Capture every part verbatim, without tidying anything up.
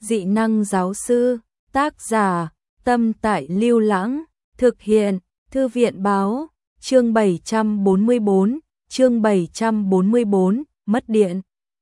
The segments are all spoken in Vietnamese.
Dị năng giáo sư, tác giả, Tâm Tại Lưu Lãng, thực hiện, Thư viện báo, chương bảy trăm bốn mươi bốn, chương bảy trăm bốn mươi bốn, mất điện.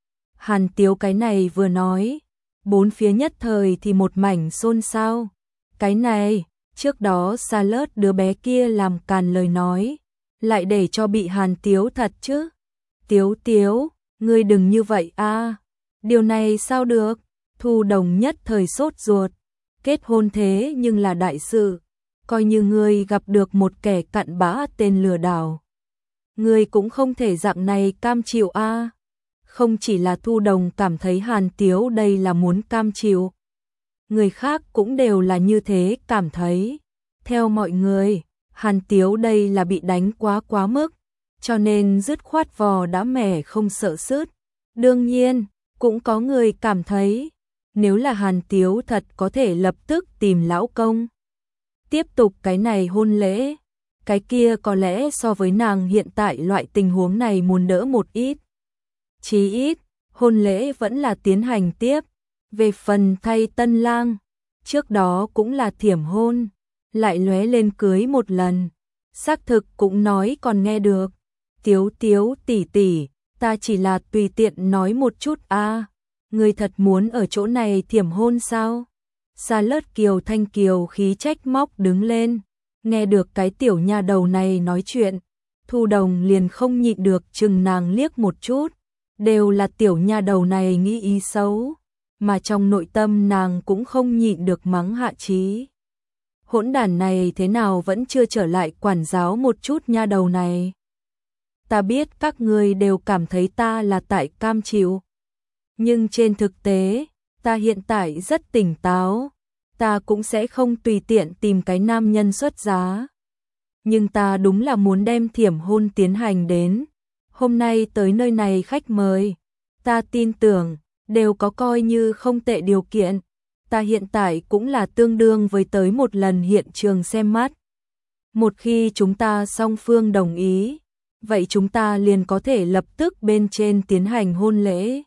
Hàn Tiếu cái này vừa nói, bốn phía nhất thời thì một mảnh xôn xao. Cái này, trước đó Salad đứa bé kia làm càn lời nói, lại để cho bị Hàn Tiếu thật chứ. Tiếu Tiếu, ngươi đừng như vậy a. Điều này sao được? Thu Đồng nhất thời sốt ruột. Kết hôn thế nhưng là đại sự, coi như ngươi gặp được một kẻ cặn bã tên lừa đảo, ngươi cũng không thể dạng này cam chịu a. Không chỉ là Thu Đồng cảm thấy Hàn Tiếu đây là muốn cam chịu, người khác cũng đều là như thế cảm thấy. Theo mọi người, Hàn Tiếu đây là bị đánh quá quá mức, cho nên dứt khoát vò đã mẻ không sợ sứt. Đương nhiên, cũng có người cảm thấy, nếu là Hàn Tiếu thật có thể lập tức tìm lão công, tiếp tục cái này hôn lễ, cái kia có lẽ so với nàng hiện tại loại tình huống này muốn đỡ một ít. Chí ít, hôn lễ vẫn là tiến hành tiếp. Về phần thay tân lang, trước đó cũng là thiểm hôn, lại lóe lên cưới một lần. Xác thực cũng nói còn nghe được. Tiếu Tiếu tỷ tỷ, ta chỉ là tùy tiện nói một chút a. Ngươi thật muốn ở chỗ này thiểm hôn sao? Salad Kiều Thanh Kiều khí trách móc đứng lên, nghe được cái tiểu nha đầu này nói chuyện, Thu Đồng liền không nhịn được chừng nàng liếc một chút, đều là tiểu nha đầu này nghĩ ý xấu, mà trong nội tâm nàng cũng không nhịn được mắng Hạ Chí. Hỗn đản này thế nào vẫn chưa trở lại quản giáo một chút nha đầu này. Ta biết các ngươi đều cảm thấy ta là tại cam chịu, nhưng trên thực tế, ta hiện tại rất tỉnh táo, ta cũng sẽ không tùy tiện tìm cái nam nhân xuất giá. Nhưng ta đúng là muốn đem thiểm hôn tiến hành đến. Hôm nay tới nơi này khách mời, ta tin tưởng, đều có coi như không tệ điều kiện. Ta hiện tại cũng là tương đương với tới một lần hiện trường xem mắt. Một khi chúng ta song phương đồng ý, vậy chúng ta liền có thể lập tức bên trên tiến hành hôn lễ.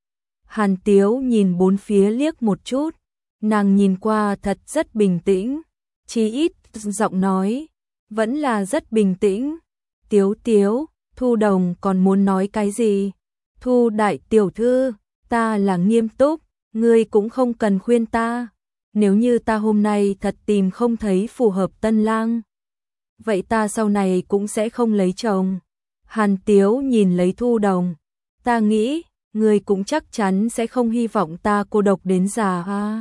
Hàn Tiếu nhìn bốn phía liếc một chút, nàng nhìn qua thật rất bình tĩnh, chí ít giọng nói vẫn là rất bình tĩnh. Tiếu Tiếu, Thu Đồng còn muốn nói cái gì? Thu đại tiểu thư, ta là nghiêm túc, ngươi cũng không cần khuyên ta. Nếu như ta hôm nay thật tìm không thấy phù hợp tân lang, vậy ta sau này cũng sẽ không lấy chồng. Hàn Tiếu nhìn lấy Thu Đồng, ta nghĩ, ngươi cũng chắc chắn sẽ không hy vọng ta cô độc đến già ha.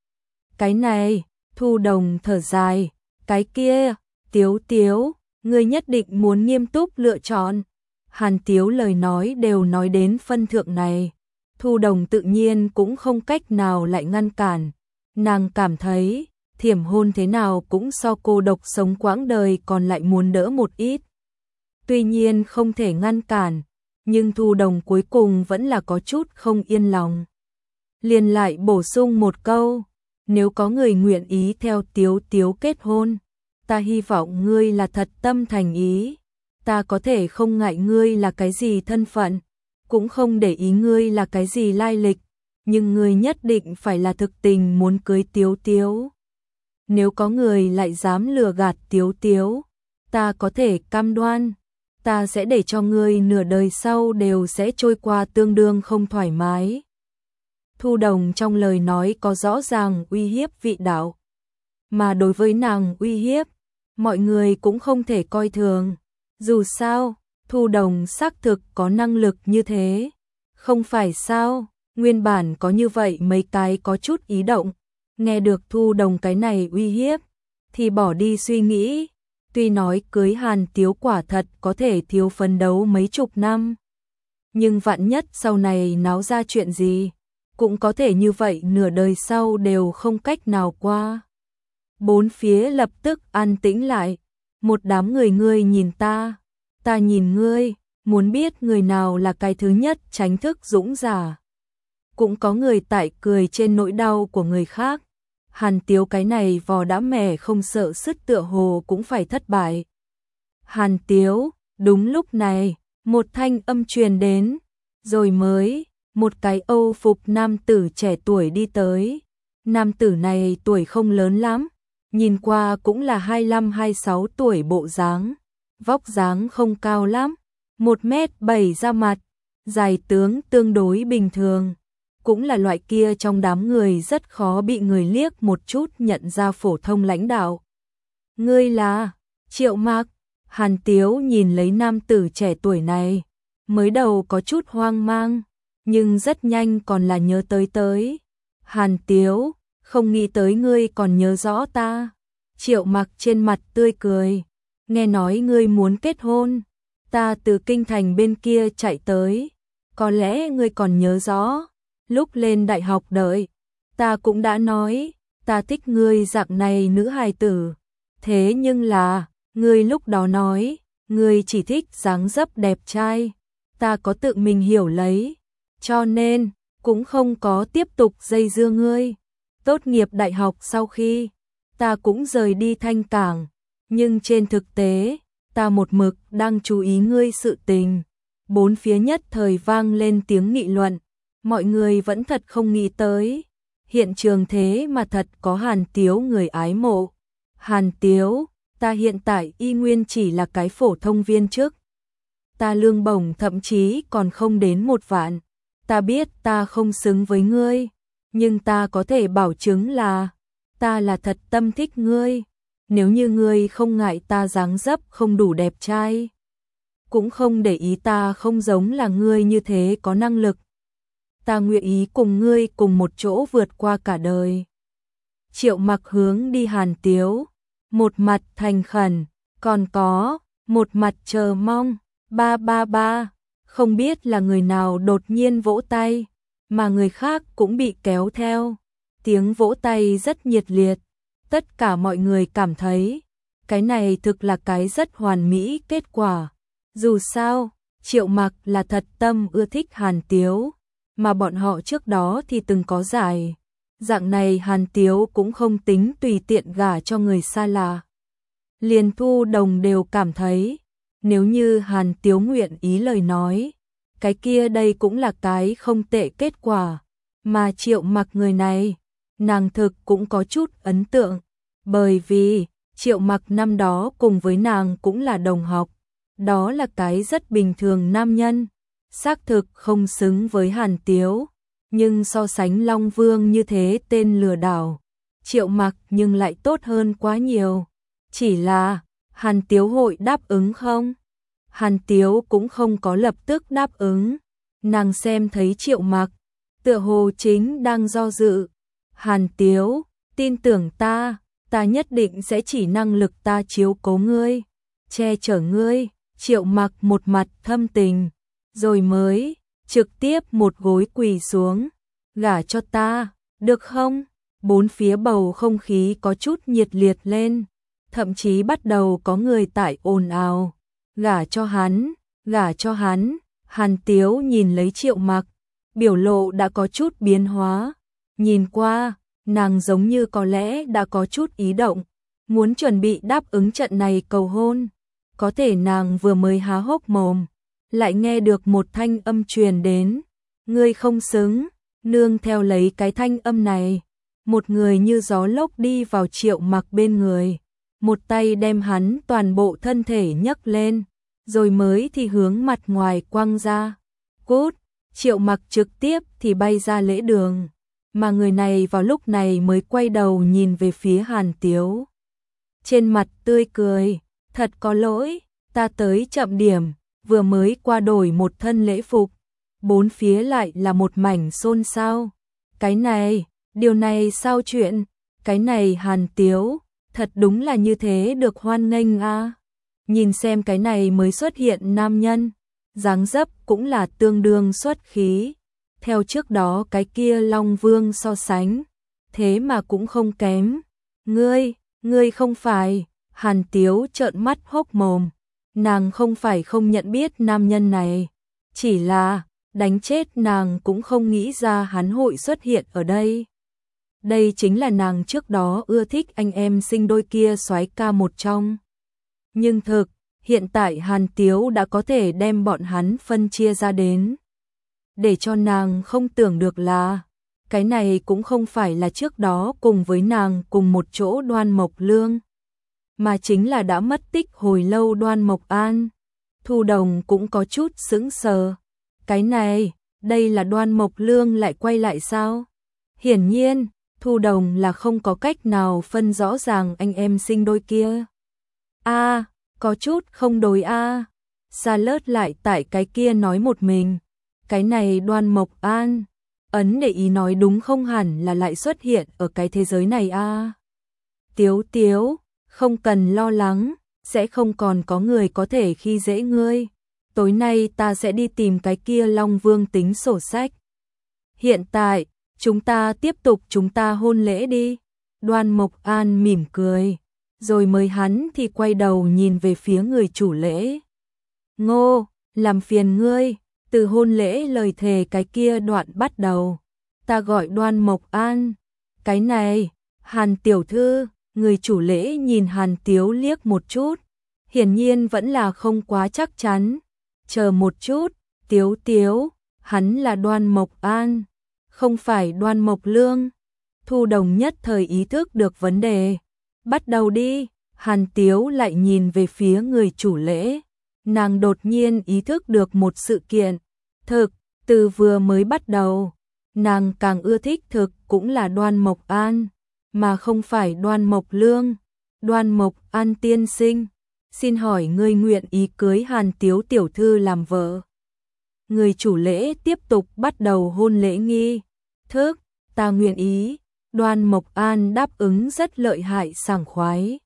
Cái này, Thu Đồng thở dài, cái kia, Tiếu Tiếu, ngươi nhất định muốn nghiêm túc lựa chọn. Hàn Tiếu lời nói đều nói đến phân thượng này, Thu Đồng tự nhiên cũng không cách nào lại ngăn cản. Nàng cảm thấy, thiểm hôn thế nào cũng so cô độc sống quãng đời còn lại muốn đỡ một ít. Tuy nhiên không thể ngăn cản, nhưng Thu Đồng cuối cùng vẫn là có chút không yên lòng. Liền lại bổ sung một câu, nếu có người nguyện ý theo Tiếu Tiếu kết hôn, ta hy vọng ngươi là thật tâm thành ý. Ta có thể không ngại ngươi là cái gì thân phận, cũng không để ý ngươi là cái gì lai lịch, nhưng ngươi nhất định phải là thực tình muốn cưới Tiếu Tiếu. Nếu có người lại dám lừa gạt Tiếu Tiếu, ta có thể cam đoan, ta sẽ để cho ngươi nửa đời sau đều sẽ trôi qua tương đương không thoải mái. Thu Đồng trong lời nói có rõ ràng uy hiếp vị đạo, mà đối với nàng uy hiếp, mọi người cũng không thể coi thường. Dù sao, Thu Đồng xác thực có năng lực như thế, không phải sao? Nguyên bản có như vậy mấy cái có chút ý động, nghe được Thu Đồng cái này uy hiếp, thì bỏ đi suy nghĩ. Tuy nói cưới Hàn Tiếu quả thật có thể thiếu phấn đấu mấy chục năm, nhưng vạn nhất sau này náo ra chuyện gì, cũng có thể như vậy nửa đời sau đều không cách nào qua. Bốn phía lập tức an tĩnh lại, một đám người ngươi nhìn ta, ta nhìn ngươi, muốn biết người nào là cái thứ nhất tránh thức dũng giả. Cũng có người tại cười trên nỗi đau của người khác. Hàn Tiếu cái này vò đã mẻ không sợ sứt tựa hồ cũng phải thất bại. Hàn Tiếu, đúng lúc này, một thanh âm truyền đến, rồi mới, một cái Âu phục nam tử trẻ tuổi đi tới. Nam tử này tuổi không lớn lắm, nhìn qua cũng là hai mươi lăm hai mươi sáu tuổi bộ dáng, vóc dáng không cao lắm, một mét bảy ra mặt, dài tướng tương đối bình thường, cũng là loại kia trong đám người rất khó bị người liếc một chút nhận ra phổ thông lãnh đạo. Ngươi là Triệu Mạc? Hàn Tiếu nhìn lấy nam tử trẻ tuổi này, mới đầu có chút hoang mang, nhưng rất nhanh còn là nhớ tới tới. Hàn Tiếu, không nghĩ tới ngươi còn nhớ rõ ta. Triệu Mạc trên mặt tươi cười, nghe nói ngươi muốn kết hôn, ta từ kinh thành bên kia chạy tới, có lẽ ngươi còn nhớ rõ, lúc lên đại học đợi, ta cũng đã nói, ta thích ngươi dạng này nữ hài tử, thế nhưng là, ngươi lúc đó nói, ngươi chỉ thích dáng dấp đẹp trai, ta có tự mình hiểu lấy, cho nên, cũng không có tiếp tục dây dưa ngươi. Tốt nghiệp đại học sau khi, ta cũng rời đi Thanh Cảng, nhưng trên thực tế, ta một mực đang chú ý ngươi sự tình. Bốn phía nhất thời vang lên tiếng nghị luận, mọi người vẫn thật không nghĩ tới. Hiện trường thế mà thật có Hàn Tiếu người ái mộ. Hàn Tiếu, ta hiện tại y nguyên chỉ là cái phổ thông viên chức. Ta lương bổng thậm chí còn không đến một vạn. Ta biết ta không xứng với ngươi, nhưng ta có thể bảo chứng là ta là thật tâm thích ngươi. Nếu như ngươi không ngại ta dáng dấp không đủ đẹp trai, cũng không để ý ta không giống là ngươi như thế có năng lực, ta nguyện ý cùng ngươi cùng một chỗ vượt qua cả đời. Triệu Mạc hướng đi Hàn Tiếu, một mặt thành khẩn, còn có một mặt chờ mong. Ba ba ba, không biết là người nào đột nhiên vỗ tay, mà người khác cũng bị kéo theo. Tiếng vỗ tay rất nhiệt liệt, tất cả mọi người cảm thấy cái này thực là cái rất hoàn mỹ kết quả. Dù sao, Triệu Mạc là thật tâm ưa thích Hàn Tiếu, mà bọn họ trước đó thì từng có giải. Dạng này Hàn Tiếu cũng không tính tùy tiện gả cho người xa lạ. Liền Thu Đồng đều cảm thấy, nếu như Hàn Tiếu nguyện ý lời nói, cái kia đây cũng là cái không tệ kết quả. Mà Triệu Mạc người này, nàng thực cũng có chút ấn tượng, bởi vì Triệu Mạc năm đó cùng với nàng cũng là đồng học. Đó là cái rất bình thường nam nhân, xác thực không xứng với Hàn Tiếu, nhưng so sánh Long Vương như thế tên lừa đảo, Triệu Mạc nhưng lại tốt hơn quá nhiều. Chỉ là, Hàn Tiếu hội đáp ứng không? Hàn Tiếu cũng không có lập tức đáp ứng, nàng xem thấy Triệu Mạc, tựa hồ chính đang do dự. Hàn Tiếu, tin tưởng ta, ta nhất định sẽ chỉ năng lực ta chiếu cố ngươi, che chở ngươi. Triệu Mạc một mặt thâm tình, rồi mới trực tiếp một gối quỳ xuống, gả cho ta, được không? Bốn phía bầu không khí có chút nhiệt liệt lên, thậm chí bắt đầu có người tại ồn ào, gả cho hắn, gả cho hắn. Hàn Tiếu nhìn lấy Triệu Mạc, biểu lộ đã có chút biến hóa, nhìn qua, nàng giống như có lẽ đã có chút ý động, muốn chuẩn bị đáp ứng trận này cầu hôn. Có thể nàng vừa mới há hốc mồm, lại nghe được một thanh âm truyền đến, ngươi không xứng. Nương theo lấy cái thanh âm này, một người như gió lốc đi vào Triệu Mạc bên người, một tay đem hắn toàn bộ thân thể nhấc lên, rồi mới thì hướng mặt ngoài quăng ra. Cút! Triệu Mạc trực tiếp thì bay ra lễ đường, mà người này vào lúc này mới quay đầu nhìn về phía Hàn Tiếu. Trên mặt tươi cười, thật có lỗi, ta tới chậm điểm, vừa mới qua đổi một thân lễ phục. Bốn phía lại là một mảnh xôn xao. Cái này, điều này sao chuyện, cái này Hàn Tiếu, thật đúng là như thế được hoan nghênh a. Nhìn xem cái này mới xuất hiện nam nhân, dáng dấp cũng là tương đương xuất khí. Theo trước đó cái kia Long Vương so sánh, thế mà cũng không kém. Ngươi, ngươi không phải. Hàn Tiếu trợn mắt hốc mồm, nàng không phải không nhận biết nam nhân này, chỉ là đánh chết nàng cũng không nghĩ ra hắn hội xuất hiện ở đây. Đây chính là nàng trước đó ưa thích anh em sinh đôi kia soái ca một trong. Nhưng thực, hiện tại Hàn Tiếu đã có thể đem bọn hắn phân chia ra đến. để cho nàng không tưởng được là cái này cũng không phải là trước đó cùng với nàng cùng một chỗ Đoan Mộc Lương, mà chính là đã mất tích hồi lâu Đoan Mộc An. Thu Đồng cũng có chút sững sờ. Cái này, đây là Đoan Mộc Lương lại quay lại sao? Hiển nhiên, Thu Đồng là không có cách nào phân rõ ràng anh em sinh đôi kia. A, à, có chút không đối a. À. Sa Lớt lại tại cái kia nói một mình. Cái này Đoan Mộc An, ấn để ý nói đúng không hẳn là lại xuất hiện ở cái thế giới này a. À. Tiếu Tiếu, không cần lo lắng, sẽ không còn có người có thể khi dễ ngươi. Tối nay ta sẽ đi tìm cái kia Long Vương tính sổ sách. Hiện tại, chúng ta tiếp tục chúng ta hôn lễ đi. Đoan Mộc An mỉm cười, rồi mới hắn thì quay đầu nhìn về phía người chủ lễ. Ngô, làm phiền ngươi, từ hôn lễ lời thề cái kia đoạn bắt đầu. Ta gọi Đoan Mộc An. Cái này, Hàn tiểu thư, người chủ lễ nhìn Hàn Tiếu liếc một chút, hiển nhiên vẫn là không quá chắc chắn. Chờ một chút, Tiếu Tiếu, hắn là Đoan Mộc An, không phải Đoan Mộc Lương. Thu Đồng nhất thời ý thức được vấn đề. Bắt đầu đi, Hàn Tiếu lại nhìn về phía người chủ lễ. Nàng đột nhiên ý thức được một sự kiện. Thực, từ vừa mới bắt đầu, nàng càng ưa thích thực cũng là Đoan Mộc An, mà không phải Đoan Mộc Lương. Đoan Mộc An tiên sinh, xin hỏi ngươi nguyện ý cưới Hàn Tiếu tiểu thư làm vợ? Người chủ lễ tiếp tục bắt đầu hôn lễ nghi thức. Ta nguyện ý. Đoan Mộc An đáp ứng rất lợi hại sảng khoái.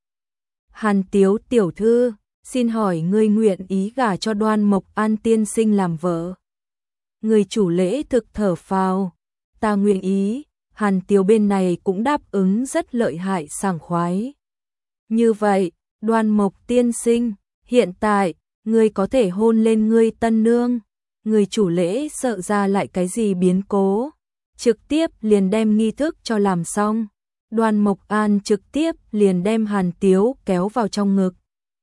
Hàn Tiếu tiểu thư, xin hỏi ngươi nguyện ý gả cho Đoan Mộc An tiên sinh làm vợ? Người chủ lễ thực thở phào. Ta nguyện ý. Hàn Tiếu bên này cũng đáp ứng rất lợi hại sảng khoái. Như vậy, Đoan Mộc tiên sinh, hiện tại, ngươi có thể hôn lên ngươi tân nương. Người chủ lễ sợ ra lại cái gì biến cố, trực tiếp liền đem nghi thức cho làm xong. Đoan Mộc An trực tiếp liền đem Hàn Tiếu kéo vào trong ngực,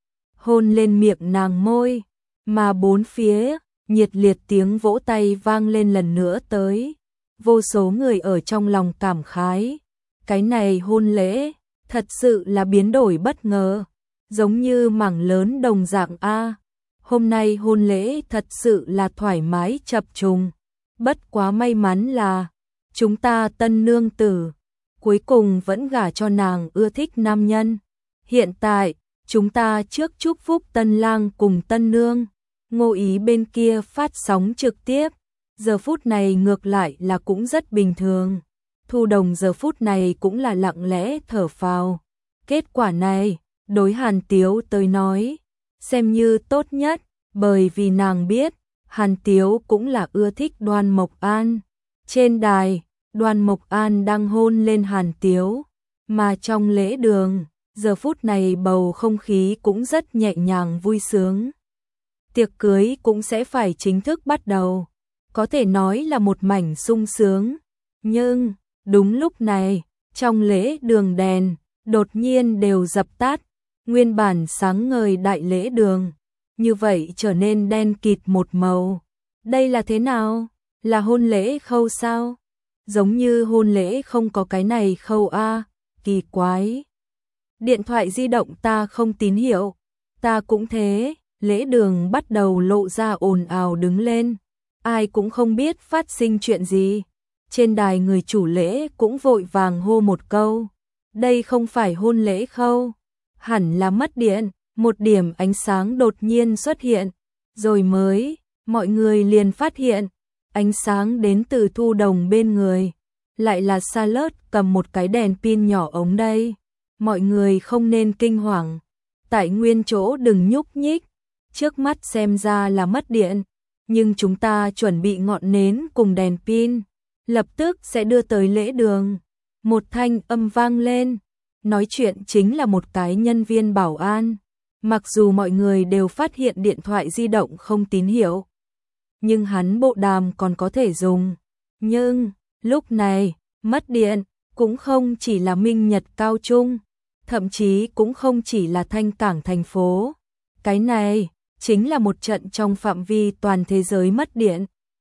hôn lên miệng nàng môi, mà bốn phía, nhiệt liệt tiếng vỗ tay vang lên lần nữa tới. Vô số người ở trong lòng cảm khái. Cái này hôn lễ, thật sự là biến đổi bất ngờ, giống như mảng lớn đồng dạng A. Hôm nay hôn lễ thật sự là thoải mái chập trùng. Bất quá may mắn là, chúng ta tân nương tử, cuối cùng vẫn gả cho nàng ưa thích nam nhân. Hiện tại, chúng ta trước chúc phúc tân lang cùng tân nương. Ngô Ý bên kia phát sóng trực tiếp. Giờ phút này ngược lại là cũng rất bình thường. Thu Đồng giờ phút này cũng là lặng lẽ thở phào. Kết quả này, đối Hàn Tiếu tới nói, xem như tốt nhất, bởi vì nàng biết, Hàn Tiếu cũng là ưa thích Đoan Mộc An. Trên đài, Đoan Mộc An đang hôn lên Hàn Tiếu, mà trong lễ đường, giờ phút này bầu không khí cũng rất nhẹ nhàng vui sướng. Tiệc cưới cũng sẽ phải chính thức bắt đầu. Có thể nói là một mảnh sung sướng. Nhưng, đúng lúc này, trong lễ đường đèn, đột nhiên đều dập tắt. Nguyên bản sáng ngời đại lễ đường, như vậy trở nên đen kịt một màu. Đây là thế nào? Là hôn lễ khâu sao? Giống như hôn lễ không có cái này khâu a, kỳ quái. Điện thoại di động ta không tín hiệu. Ta cũng thế, lễ đường bắt đầu lộ ra ồn ào đứng lên. Ai cũng không biết phát sinh chuyện gì. Trên đài người chủ lễ cũng vội vàng hô một câu. Đây không phải hôn lễ khâu, hẳn là mất điện. Một điểm ánh sáng đột nhiên xuất hiện. Rồi mới, mọi người liền phát hiện. Ánh sáng đến từ Thu Đồng bên người. Lại là Sa Lớt cầm một cái đèn pin nhỏ ống đây. Mọi người không nên kinh hoàng. Tại nguyên chỗ đừng nhúc nhích. Trước mắt xem ra là mất điện. Nhưng chúng ta chuẩn bị ngọn nến cùng đèn pin, lập tức sẽ đưa tới lễ đường. Một thanh âm vang lên, nói chuyện chính là một cái nhân viên bảo an. Mặc dù mọi người đều phát hiện điện thoại di động không tín hiệu, nhưng hắn bộ đàm còn có thể dùng. Nhưng, lúc này, mất điện, cũng không chỉ là Minh Nhật Cao Trung, thậm chí cũng không chỉ là Thanh Cảng thành phố. Cái này chính là một trận trong phạm vi toàn thế giới mất điện.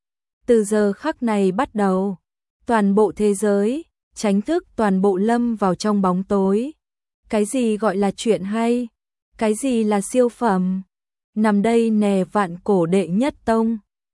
Từ giờ khắc này bắt đầu, toàn bộ thế giới, tránh thức toàn bộ lâm vào trong bóng tối. Cái gì gọi là chuyện hay? Cái gì là siêu phẩm? Nằm đây nè vạn cổ đệ nhất tông.